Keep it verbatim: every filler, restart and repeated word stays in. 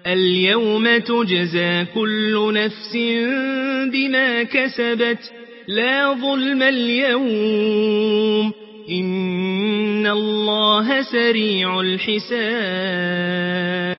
اليوم تجزى كل نفس بما كسبت لا ظلم اليوم إن الله سريع الحساب